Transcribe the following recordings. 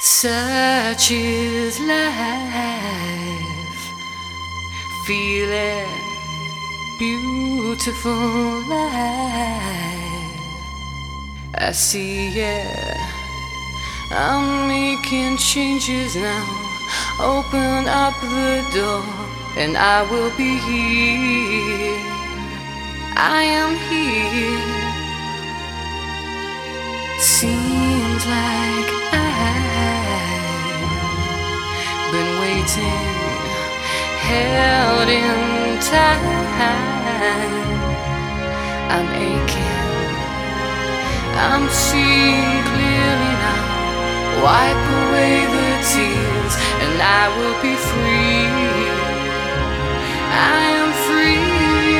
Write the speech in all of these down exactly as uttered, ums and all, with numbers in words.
Such is life, feeling beautiful life. I see, yeah, I'm making changes now. Open up the door and I will be here. I am here. Seems like I've been waiting, held in time. I'm aching, I'm seeing clearly now. Wipe away the tears and I will be free. I am free.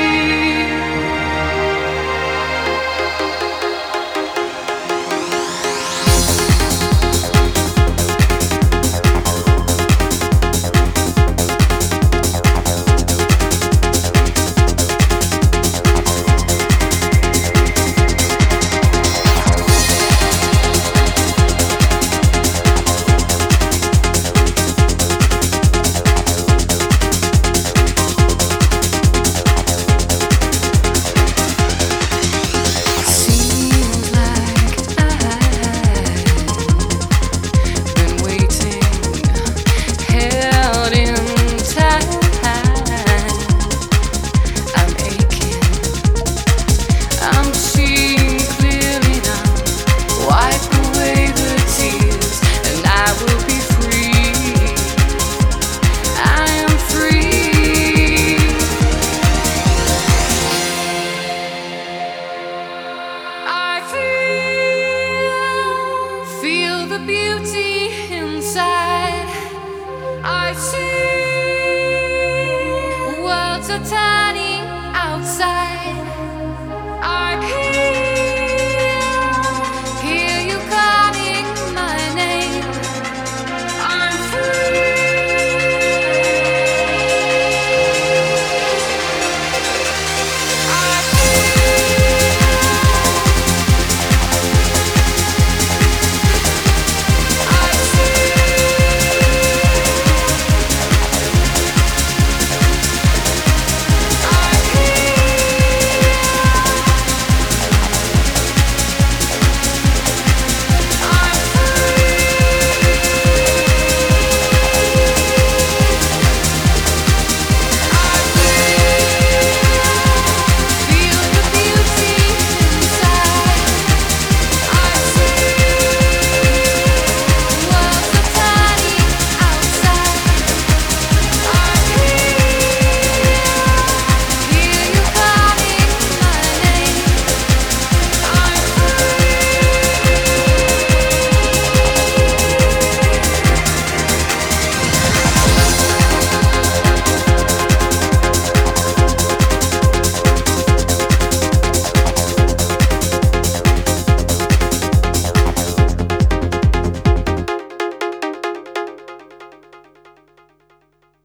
Feel the beauty inside. I see worlds of time.